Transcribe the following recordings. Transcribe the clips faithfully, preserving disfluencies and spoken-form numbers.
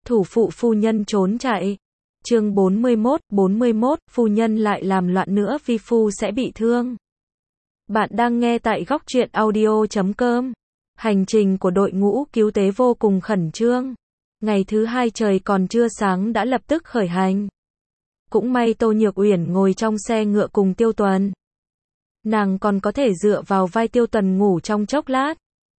Thủ phụ phu nhân trốn chạy. Chương bốn mươi mốt, bốn mươi mốt, phu nhân lại làm loạn nữa vi phu sẽ bị thương. Bạn đang nghe tại góc truyện audio chấm com. Hành trình của đội ngũ cứu tế vô cùng khẩn trương. Ngày thứ hai trời còn chưa sáng đã lập tức khởi hành. Cũng may Tô Nhược Uyển ngồi trong xe ngựa cùng Tiêu Tuần. Nàng còn có thể dựa vào vai Tiêu Tuần ngủ trong chốc lát.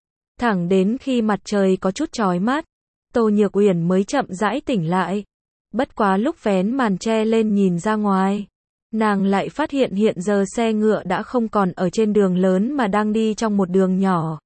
Thẳng đến khi mặt trời có chút chói mắt, Tô Nhược Uyển mới chậm rãi tỉnh lại. Bất quá lúc vén màn che lên nhìn ra ngoài, nàng lại phát hiện hiện giờ xe ngựa đã không còn ở trên đường lớn mà đang đi trong một đường nhỏ.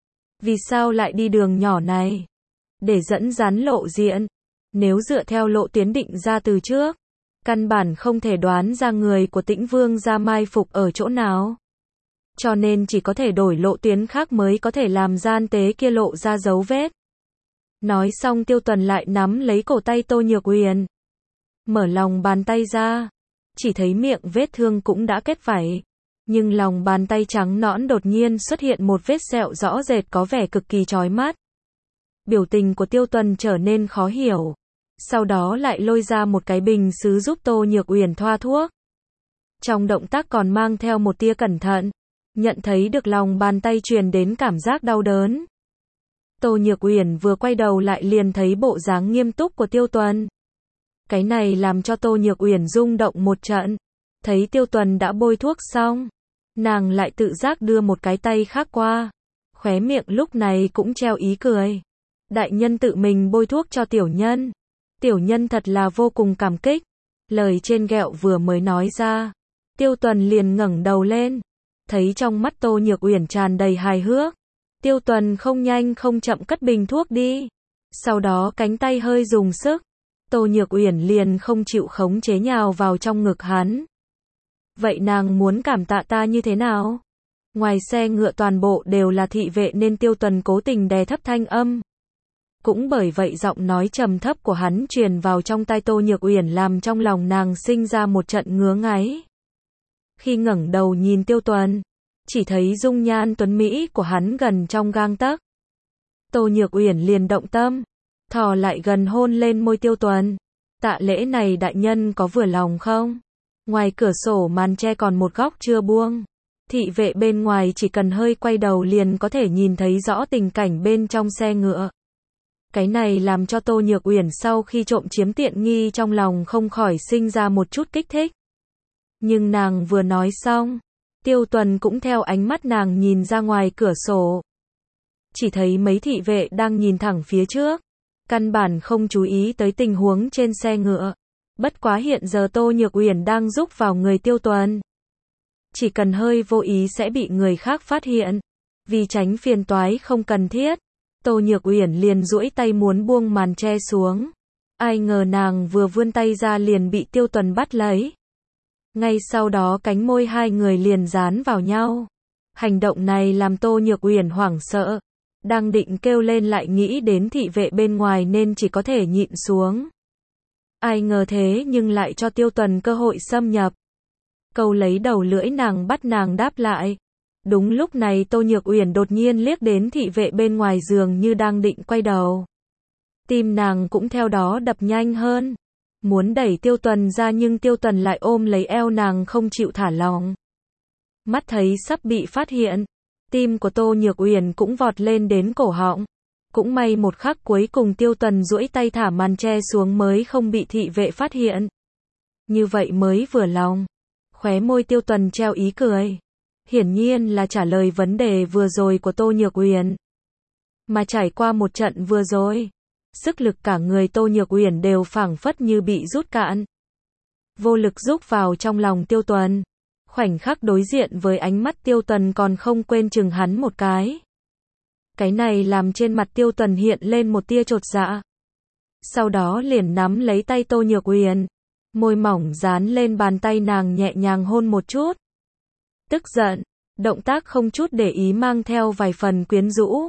Vì sao lại đi đường nhỏ này? Để dẫn dán lộ diện. Nếu dựa theo lộ tuyến định ra từ trước, căn bản không thể đoán ra người của Tĩnh Vương gia mai phục ở chỗ nào. Cho nên chỉ có thể đổi lộ tuyến khác mới có thể làm gian tế kia lộ ra dấu vết. Nói xong Tiêu Tuần lại nắm lấy cổ tay Tô Nhược Uyển. Mở lòng bàn tay ra, chỉ thấy miệng vết thương cũng đã kết vảy. Nhưng lòng bàn tay trắng nõn đột nhiên xuất hiện một vết sẹo rõ rệt có vẻ cực kỳ chói mắt. Biểu tình của Tiêu Tuần trở nên khó hiểu. Sau đó lại lôi ra một cái bình sứ giúp Tô Nhược Uyển thoa thuốc. Trong động tác còn mang theo một tia cẩn thận. Nhận thấy được lòng bàn tay truyền đến cảm giác đau đớn. Tô Nhược Uyển vừa quay đầu lại liền thấy bộ dáng nghiêm túc của Tiêu Tuần. Cái này làm cho Tô Nhược Uyển rung động một trận. Thấy Tiêu Tuần đã bôi thuốc xong, nàng lại tự giác đưa một cái tay khác qua. Khóe miệng lúc này cũng treo ý cười. Đại nhân tự mình bôi thuốc cho tiểu nhân. Tiểu nhân thật là vô cùng cảm kích. Lời trên ghẹo vừa mới nói ra, Tiêu Tuần liền ngẩng đầu lên. Thấy trong mắt Tô Nhược Uyển tràn đầy hài hước. Tiêu Tuần không nhanh không chậm cất bình thuốc đi. Sau đó cánh tay hơi dùng sức. Tô Nhược Uyển liền không chịu khống chế nhào vào trong ngực hắn. Vậy nàng muốn cảm tạ ta như thế nào? Ngoài xe ngựa toàn bộ đều là thị vệ nên Tiêu Tuần cố tình đè thấp thanh âm. Cũng bởi vậy giọng nói trầm thấp của hắn truyền vào trong tai Tô Nhược Uyển làm trong lòng nàng sinh ra một trận ngứa ngáy. Khi ngẩng đầu nhìn Tiêu Tuần, chỉ thấy dung nhan tuấn mỹ của hắn gần trong gang tấc. Tô Nhược Uyển liền động tâm, thò lại gần hôn lên môi Tiêu Tuần. Tạ lễ này đại nhân có vừa lòng không? Ngoài cửa sổ màn che còn một góc chưa buông. Thị vệ bên ngoài chỉ cần hơi quay đầu liền có thể nhìn thấy rõ tình cảnh bên trong xe ngựa. Cái này làm cho Tô Nhược Uyển sau khi trộm chiếm tiện nghi trong lòng không khỏi sinh ra một chút kích thích. Nhưng nàng vừa nói xong, Tiêu Tuần cũng theo ánh mắt nàng nhìn ra ngoài cửa sổ. Chỉ thấy mấy thị vệ đang nhìn thẳng phía trước, căn bản không chú ý tới tình huống trên xe ngựa. Bất quá hiện giờ Tô Nhược Uyển đang rúc vào người Tiêu Tuần. Chỉ cần hơi vô ý sẽ bị người khác phát hiện. Vì tránh phiền toái không cần thiết, Tô Nhược Uyển liền duỗi tay muốn buông màn che xuống. Ai ngờ nàng vừa vươn tay ra liền bị Tiêu Tuần bắt lấy. Ngay sau đó cánh môi hai người liền dán vào nhau. Hành động này làm Tô Nhược Uyển hoảng sợ. Đang định kêu lên lại nghĩ đến thị vệ bên ngoài nên chỉ có thể nhịn xuống. Ai ngờ thế nhưng lại cho Tiêu Tuần cơ hội xâm nhập. Câu lấy đầu lưỡi nàng bắt nàng đáp lại. Đúng lúc này Tô Nhược Uyển đột nhiên liếc đến thị vệ bên ngoài giường như đang định quay đầu. Tim nàng cũng theo đó đập nhanh hơn. Muốn đẩy Tiêu Tuần ra nhưng Tiêu Tuần lại ôm lấy eo nàng không chịu thả lỏng. Mắt thấy sắp bị phát hiện, tim của Tô Nhược Uyển cũng vọt lên đến cổ họng. Cũng may một khắc cuối cùng Tiêu Tuần duỗi tay thả màn che xuống mới không bị thị vệ phát hiện. Như vậy mới vừa lòng. Khóe môi Tiêu Tuần treo ý cười. Hiển nhiên là trả lời vấn đề vừa rồi của Tô Nhược Uyển. Mà trải qua một trận vừa rồi, sức lực cả người Tô Nhược Uyển đều phảng phất như bị rút cạn. Vô lực rúc vào trong lòng Tiêu Tuần. Khoảnh khắc đối diện với ánh mắt Tiêu Tuần còn không quên chừng hắn một cái. Cái này làm trên mặt Tiêu Tuần hiện lên một tia chột dạ. Sau đó liền nắm lấy tay Tô Nhược Uyển. Môi mỏng dán lên bàn tay nàng nhẹ nhàng hôn một chút. Tức giận, động tác không chút để ý mang theo vài phần quyến rũ.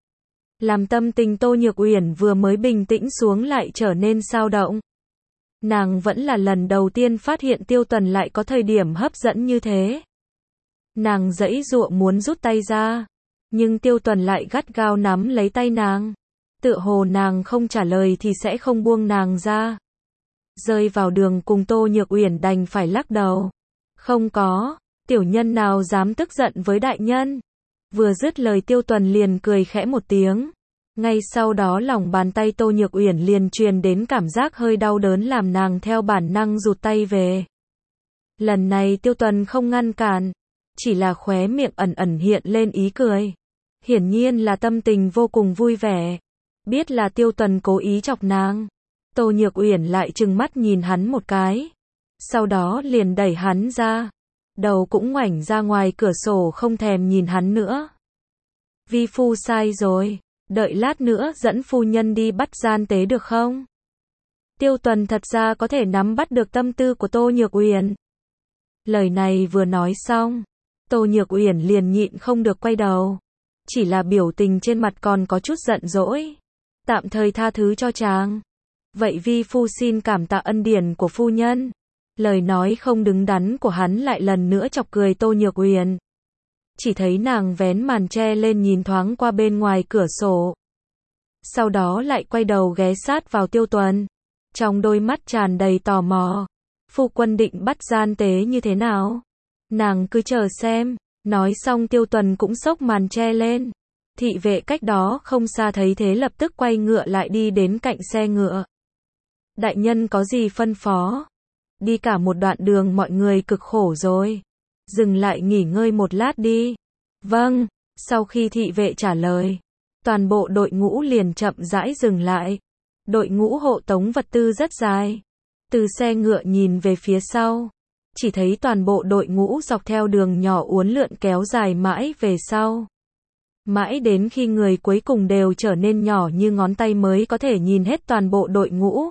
Làm tâm tình Tô Nhược Uyển vừa mới bình tĩnh xuống lại trở nên xao động. Nàng vẫn là lần đầu tiên phát hiện Tiêu Tuần lại có thời điểm hấp dẫn như thế. Nàng giãy giụa muốn rút tay ra, nhưng Tiêu Tuần lại gắt gao nắm lấy tay nàng. Tựa hồ nàng không trả lời thì sẽ không buông nàng ra. Rơi vào đường cùng Tô Nhược Uyển đành phải lắc đầu. Không có, tiểu nhân nào dám tức giận với đại nhân. Vừa dứt lời Tiêu Tuần liền cười khẽ một tiếng. Ngay sau đó lòng bàn tay Tô Nhược Uyển liền truyền đến cảm giác hơi đau đớn làm nàng theo bản năng rụt tay về. Lần này Tiêu Tuần không ngăn cản, chỉ là khóe miệng ẩn ẩn hiện lên ý cười. Hiển nhiên là tâm tình vô cùng vui vẻ. Biết là Tiêu Tuần cố ý chọc nàng. Tô Nhược Uyển lại trừng mắt nhìn hắn một cái. Sau đó liền đẩy hắn ra. Đầu cũng ngoảnh ra ngoài cửa sổ không thèm nhìn hắn nữa. Vi phu sai rồi. Đợi lát nữa dẫn phu nhân đi bắt gian tế được không? Tiêu Tuần thật ra có thể nắm bắt được tâm tư của Tô Nhược Uyển. Lời này vừa nói xong, Tô Nhược Uyển liền nhịn không được quay đầu. Chỉ là biểu tình trên mặt còn có chút giận dỗi. Tạm thời tha thứ cho chàng. Vậy vi phu xin cảm tạ ân điển của phu nhân. Lời nói không đứng đắn của hắn lại lần nữa chọc cười Tô Nhược Uyển. Chỉ thấy nàng vén màn che lên nhìn thoáng qua bên ngoài cửa sổ. Sau đó lại quay đầu ghé sát vào Tiêu Tuần. Trong đôi mắt tràn đầy tò mò. Phu quân định bắt gian tế như thế nào? Nàng cứ chờ xem. Nói xong Tiêu Tuần cũng xốc màn che lên. Thị vệ cách đó không xa thấy thế lập tức quay ngựa lại đi đến cạnh xe ngựa. Đại nhân có gì phân phó? Đi cả một đoạn đường mọi người cực khổ rồi. Dừng lại nghỉ ngơi một lát đi. Vâng, sau khi thị vệ trả lời, toàn bộ đội ngũ liền chậm rãi dừng lại. Đội ngũ hộ tống vật tư rất dài. Từ xe ngựa nhìn về phía sau, chỉ thấy toàn bộ đội ngũ dọc theo đường nhỏ uốn lượn kéo dài mãi về sau. Mãi đến khi người cuối cùng đều trở nên nhỏ như ngón tay mới có thể nhìn hết toàn bộ đội ngũ.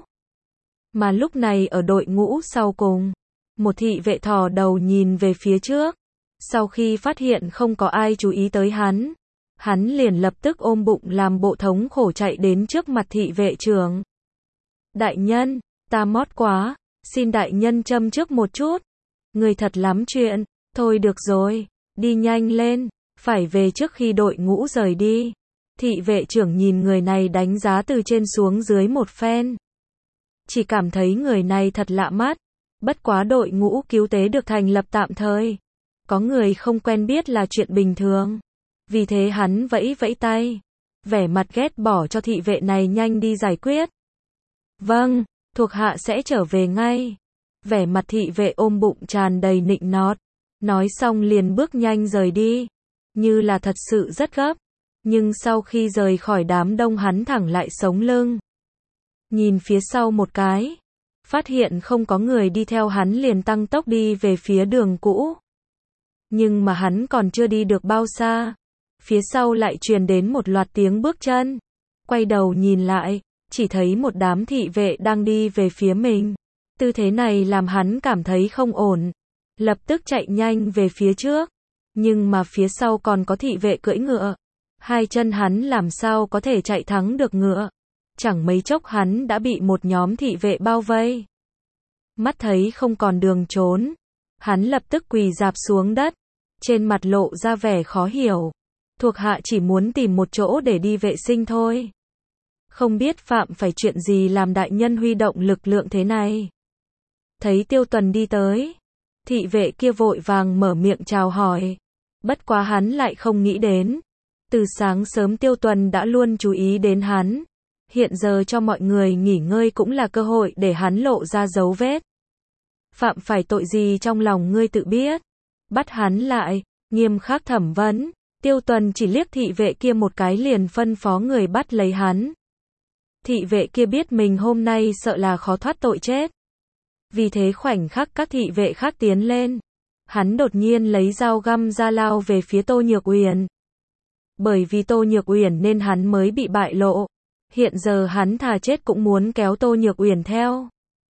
Mà lúc này ở đội ngũ sau cùng, một thị vệ thò đầu nhìn về phía trước. Sau khi phát hiện không có ai chú ý tới hắn, hắn liền lập tức ôm bụng làm bộ thống khổ chạy đến trước mặt thị vệ trưởng. Đại nhân, ta mót quá, xin đại nhân châm trước một chút. Người thật lắm chuyện, thôi được rồi, đi nhanh lên, phải về trước khi đội ngũ rời đi. Thị vệ trưởng nhìn người này đánh giá từ trên xuống dưới một phen. Chỉ cảm thấy người này thật lạ mắt. Bất quá đội ngũ cứu tế được thành lập tạm thời. Có người không quen biết là chuyện bình thường. Vì thế hắn vẫy vẫy tay. Vẻ mặt ghét bỏ cho thị vệ này nhanh đi giải quyết. Vâng, thuộc hạ sẽ trở về ngay. Vẻ mặt thị vệ ôm bụng tràn đầy nịnh nọt. Nói xong liền bước nhanh rời đi. Như là thật sự rất gấp. Nhưng sau khi rời khỏi đám đông hắn thẳng lại sống lưng. Nhìn phía sau một cái. Phát hiện không có người đi theo hắn liền tăng tốc đi về phía đường cũ. Nhưng mà hắn còn chưa đi được bao xa. Phía sau lại truyền đến một loạt tiếng bước chân. Quay đầu nhìn lại, chỉ thấy một đám thị vệ đang đi về phía mình. Tư thế này làm hắn cảm thấy không ổn. Lập tức chạy nhanh về phía trước. Nhưng mà phía sau còn có thị vệ cưỡi ngựa. Hai chân hắn làm sao có thể chạy thắng được ngựa. Chẳng mấy chốc hắn đã bị một nhóm thị vệ bao vây. Mắt thấy không còn đường trốn. Hắn lập tức quỳ rạp xuống đất. Trên mặt lộ ra vẻ khó hiểu. Thuộc hạ chỉ muốn tìm một chỗ để đi vệ sinh thôi. Không biết phạm phải chuyện gì làm đại nhân huy động lực lượng thế này. Thấy Tiêu Tuần đi tới. Thị vệ kia vội vàng mở miệng chào hỏi. Bất quá hắn lại không nghĩ đến. Từ sáng sớm Tiêu Tuần đã luôn chú ý đến hắn. Hiện giờ cho mọi người nghỉ ngơi cũng là cơ hội để hắn lộ ra dấu vết. Phạm phải tội gì trong lòng ngươi tự biết. Bắt hắn lại, nghiêm khắc thẩm vấn. Tiêu Tuần chỉ liếc thị vệ kia một cái liền phân phó người bắt lấy hắn. Thị vệ kia biết mình hôm nay sợ là khó thoát tội chết. Vì thế khoảnh khắc các thị vệ khác tiến lên. Hắn đột nhiên lấy dao găm ra lao về phía Tô Nhược Uyển. Bởi vì Tô Nhược Uyển nên hắn mới bị bại lộ. Hiện giờ hắn thà chết cũng muốn kéo Tô Nhược Uyển theo.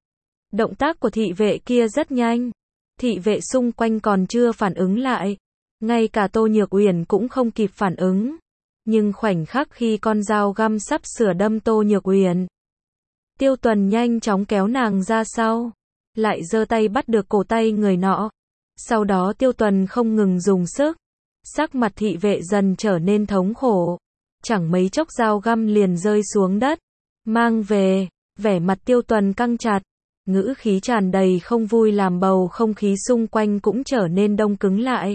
Động tác của thị vệ kia rất nhanh. Thị vệ xung quanh còn chưa phản ứng lại. Ngay cả Tô Nhược Uyển cũng không kịp phản ứng. Nhưng khoảnh khắc khi con dao găm sắp sửa đâm Tô Nhược Uyển. Tiêu Tuần nhanh chóng kéo nàng ra sau. Lại giơ tay bắt được cổ tay người nọ. Sau đó Tiêu Tuần không ngừng dùng sức. Sắc mặt thị vệ dần trở nên thống khổ. Chẳng mấy chốc dao găm liền rơi xuống đất. Mang về, vẻ mặt Tiêu Tuần căng chặt, ngữ khí tràn đầy không vui làm bầu không khí xung quanh cũng trở nên đông cứng lại.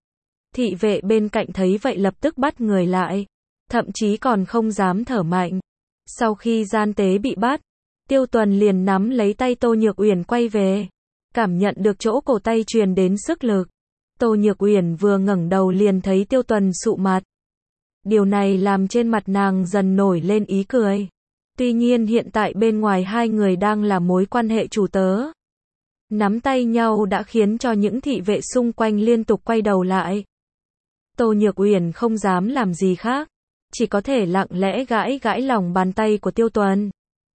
Thị vệ bên cạnh thấy vậy lập tức bắt người lại, thậm chí còn không dám thở mạnh. Sau khi gian tế bị bắt, Tiêu Tuần liền nắm lấy tay Tô Nhược Uyển quay về, cảm nhận được chỗ cổ tay truyền đến sức lực. Tô Nhược Uyển vừa ngẩng đầu liền thấy Tiêu Tuần sụ mặt. Điều này làm trên mặt nàng dần nổi lên ý cười. Tuy nhiên hiện tại bên ngoài hai người đang là mối quan hệ chủ tớ. Nắm tay nhau đã khiến cho những thị vệ xung quanh liên tục quay đầu lại. Tô Nhược Uyển không dám làm gì khác, chỉ có thể lặng lẽ gãi gãi lòng bàn tay của Tiêu Tuần.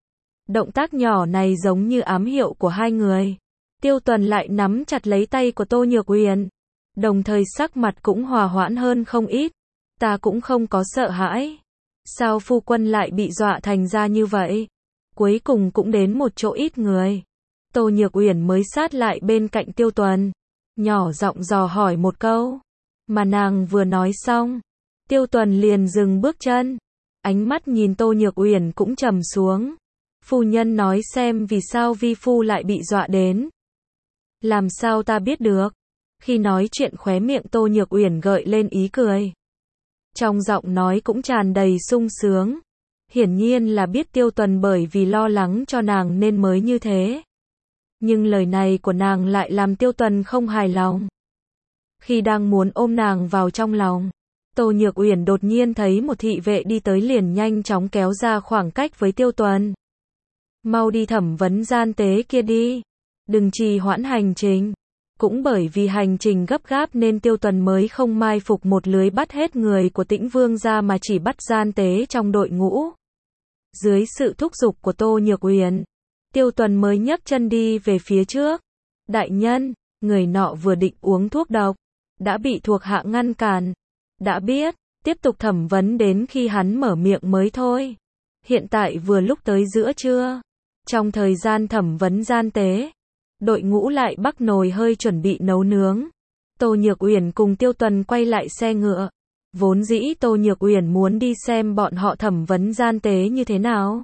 Động tác nhỏ này giống như ám hiệu của hai người. Tiêu Tuần lại nắm chặt lấy tay của Tô Nhược Uyển, đồng thời sắc mặt cũng hòa hoãn hơn không ít. Ta cũng không có sợ hãi. Sao phu quân lại bị dọa thành ra như vậy? Cuối cùng cũng đến một chỗ ít người. Tô Nhược Uyển mới sát lại bên cạnh Tiêu Tuần, nhỏ giọng dò hỏi một câu. Mà nàng vừa nói xong, Tiêu Tuần liền dừng bước chân. Ánh mắt nhìn Tô Nhược Uyển cũng trầm xuống. Phu nhân nói xem vì sao vi phu lại bị dọa đến. Làm sao ta biết được? Khi nói chuyện khóe miệng Tô Nhược Uyển gợi lên ý cười. Trong giọng nói cũng tràn đầy sung sướng. Hiển nhiên là biết Tiêu Tuần bởi vì lo lắng cho nàng nên mới như thế. Nhưng lời này của nàng lại làm Tiêu Tuần không hài lòng. Khi đang muốn ôm nàng vào trong lòng, Tô Nhược Uyển đột nhiên thấy một thị vệ đi tới liền nhanh chóng kéo ra khoảng cách với Tiêu Tuần. Mau đi thẩm vấn gian tế kia đi. Đừng trì hoãn hành trình. Cũng bởi vì hành trình gấp gáp nên Tiêu Tuần mới không mai phục một lưới bắt hết người của Tĩnh Vương ra mà chỉ bắt gian tế trong đội ngũ. Dưới sự thúc giục của Tô Nhược Uyển, Tiêu Tuần mới nhấc chân đi về phía trước. Đại nhân, người nọ vừa định uống thuốc độc, đã bị thuộc hạ ngăn cản. Đã biết, tiếp tục thẩm vấn đến khi hắn mở miệng mới thôi. Hiện tại vừa lúc tới giữa trưa. Trong thời gian thẩm vấn gian tế, đội ngũ lại bắc nồi hơi chuẩn bị nấu nướng. Tô Nhược Uyển cùng Tiêu Tuần quay lại xe ngựa. Vốn dĩ Tô Nhược Uyển muốn đi xem bọn họ thẩm vấn gian tế như thế nào.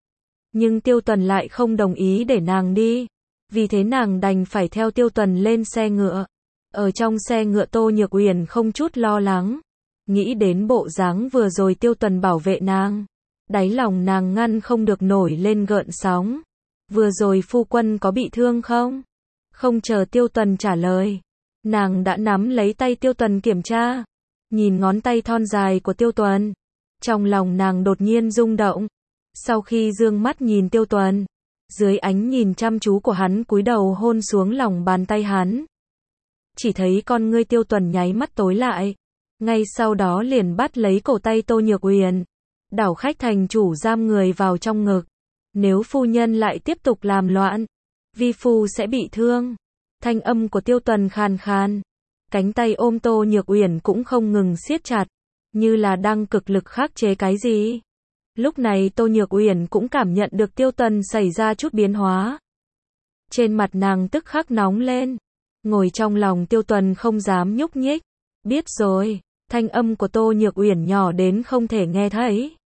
Nhưng Tiêu Tuần lại không đồng ý để nàng đi. Vì thế nàng đành phải theo Tiêu Tuần lên xe ngựa. Ở trong xe ngựa Tô Nhược Uyển không chút lo lắng. Nghĩ đến bộ dáng vừa rồi Tiêu Tuần bảo vệ nàng. Đáy lòng nàng ngăn không được nổi lên gợn sóng. Vừa rồi phu quân có bị thương không? Không chờ Tiêu Tuần trả lời, nàng đã nắm lấy tay Tiêu Tuần kiểm tra. Nhìn ngón tay thon dài của Tiêu Tuần, trong lòng nàng đột nhiên rung động. Sau khi dương mắt nhìn Tiêu Tuần, dưới ánh nhìn chăm chú của hắn cúi đầu hôn xuống lòng bàn tay hắn. Chỉ thấy con ngươi Tiêu Tuần nháy mắt tối lại. Ngay sau đó liền bắt lấy cổ tay Tô Nhược Uyển, đảo khách thành chủ giam người vào trong ngực. Nếu phu nhân lại tiếp tục làm loạn, vi phu sẽ bị thương. Thanh âm của Tiêu Tuần khàn khàn. Cánh tay ôm Tô Nhược Uyển cũng không ngừng siết chặt, như là đang cực lực khắc chế cái gì. Lúc này Tô Nhược Uyển cũng cảm nhận được Tiêu Tuần xảy ra chút biến hóa. Trên mặt nàng tức khắc nóng lên. Ngồi trong lòng Tiêu Tuần không dám nhúc nhích. Biết rồi, thanh âm của Tô Nhược Uyển nhỏ đến không thể nghe thấy.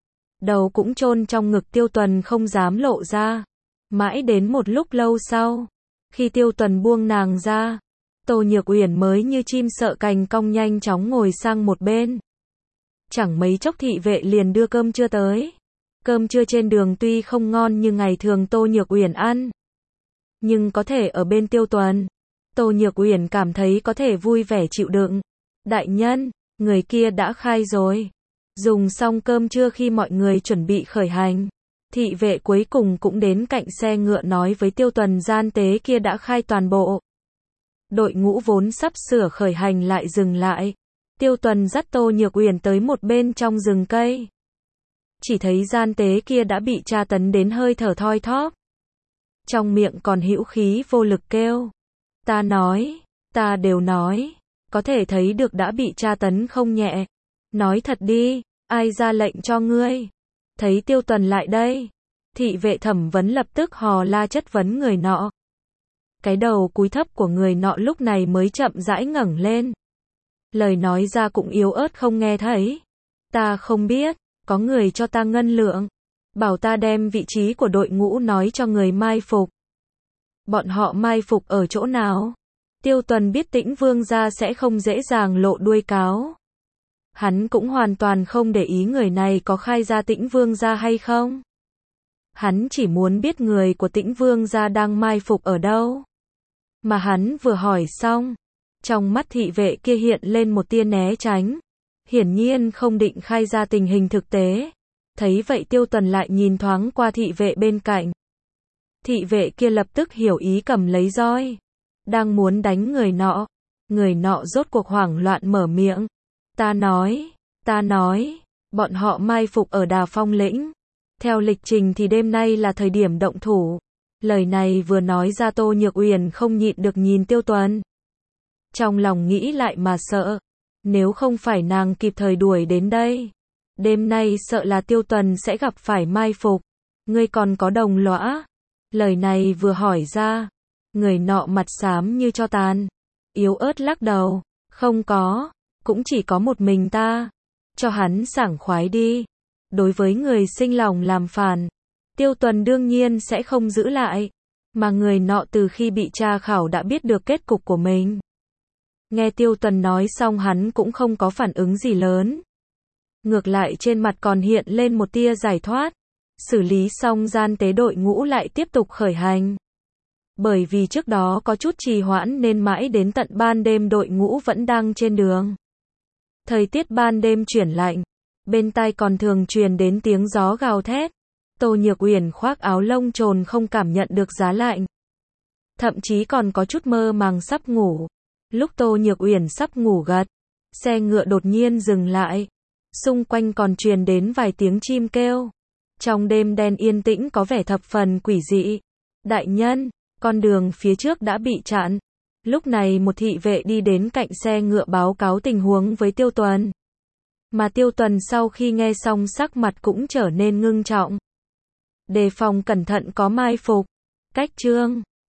Đầu cũng chôn trong ngực Tiêu Tuần không dám lộ ra. Mãi đến một lúc lâu sau, khi Tiêu Tuần buông nàng ra, Tô Nhược Uyển mới như chim sợ cành cong nhanh chóng ngồi sang một bên. Chẳng mấy chốc thị vệ liền đưa cơm trưa tới. Cơm trưa trên đường tuy không ngon như ngày thường Tô Nhược Uyển ăn, nhưng có thể ở bên Tiêu Tuần, Tô Nhược Uyển cảm thấy có thể vui vẻ chịu đựng. Đại nhân, người kia đã khai rồi. Dùng xong cơm trưa khi mọi người chuẩn bị khởi hành, thị vệ cuối cùng cũng đến cạnh xe ngựa nói với Tiêu Tuần gian tế kia đã khai toàn bộ. Đội ngũ vốn sắp sửa khởi hành lại dừng lại. Tiêu Tuần dắt Tô Nhược Uyển tới một bên trong rừng cây. Chỉ thấy gian tế kia đã bị tra tấn đến hơi thở thoi thóp. Trong miệng còn hữu khí vô lực kêu. Ta nói, ta đều nói. Có thể thấy được đã bị tra tấn không nhẹ. Nói thật đi, ai ra lệnh cho ngươi? Thấy Tiêu Tuần lại đây, thị vệ thẩm vấn lập tức hò la chất vấn người nọ. Cái đầu cúi thấp của người nọ lúc này mới chậm rãi ngẩng lên. Lời nói ra cũng yếu ớt không nghe thấy. Ta không biết, có người cho ta ngân lượng, bảo ta đem vị trí của đội ngũ nói cho người mai phục. Bọn họ mai phục ở chỗ nào? Tiêu Tuần biết Tĩnh Vương gia sẽ không dễ dàng lộ đuôi cáo. Hắn cũng hoàn toàn không để ý người này có khai ra Tĩnh Vương gia hay không. Hắn chỉ muốn biết người của Tĩnh Vương gia đang mai phục ở đâu. Mà hắn vừa hỏi xong, trong mắt thị vệ kia hiện lên một tia né tránh. Hiển nhiên không định khai ra tình hình thực tế. Thấy vậy Tiêu Tuần lại nhìn thoáng qua thị vệ bên cạnh. Thị vệ kia lập tức hiểu ý cầm lấy roi. Đang muốn đánh người nọ. Người nọ rốt cuộc hoảng loạn mở miệng. Ta nói, ta nói, bọn họ mai phục ở Đà Phong lĩnh. Theo lịch trình thì đêm nay là thời điểm động thủ. Lời này vừa nói ra Tô Nhược Uyển không nhịn được nhìn Tiêu Tuần. Trong lòng nghĩ lại mà sợ. Nếu không phải nàng kịp thời đuổi đến đây, đêm nay sợ là Tiêu Tuần sẽ gặp phải mai phục. Ngươi còn có đồng lõa? Lời này vừa hỏi ra, người nọ mặt xám như tro tàn, yếu ớt lắc đầu, không có, cũng chỉ có một mình ta. Cho hắn sảng khoái đi. Đối với người sinh lòng làm phản, Tiêu Tuần đương nhiên sẽ không giữ lại, mà người nọ từ khi bị tra khảo đã biết được kết cục của mình. Nghe Tiêu Tuần nói xong hắn cũng không có phản ứng gì lớn. Ngược lại trên mặt còn hiện lên một tia giải thoát. Xử lý xong gian tế đội ngũ lại tiếp tục khởi hành. Bởi vì trước đó có chút trì hoãn nên mãi đến tận ban đêm đội ngũ vẫn đang trên đường. Thời tiết ban đêm chuyển lạnh. Bên tai còn thường truyền đến tiếng gió gào thét. Tô Nhược Uyển khoác áo lông trồn không cảm nhận được giá lạnh. Thậm chí còn có chút mơ màng sắp ngủ. Lúc Tô Nhược Uyển sắp ngủ gật, xe ngựa đột nhiên dừng lại. Xung quanh còn truyền đến vài tiếng chim kêu. Trong đêm đen yên tĩnh có vẻ thập phần quỷ dị. Đại nhân, con đường phía trước đã bị chặn. Lúc này một thị vệ đi đến cạnh xe ngựa báo cáo tình huống với Tiêu Tuần. Mà Tiêu Tuần sau khi nghe xong sắc mặt cũng trở nên ngưng trọng. Đề phòng cẩn thận có mai phục. Cách chương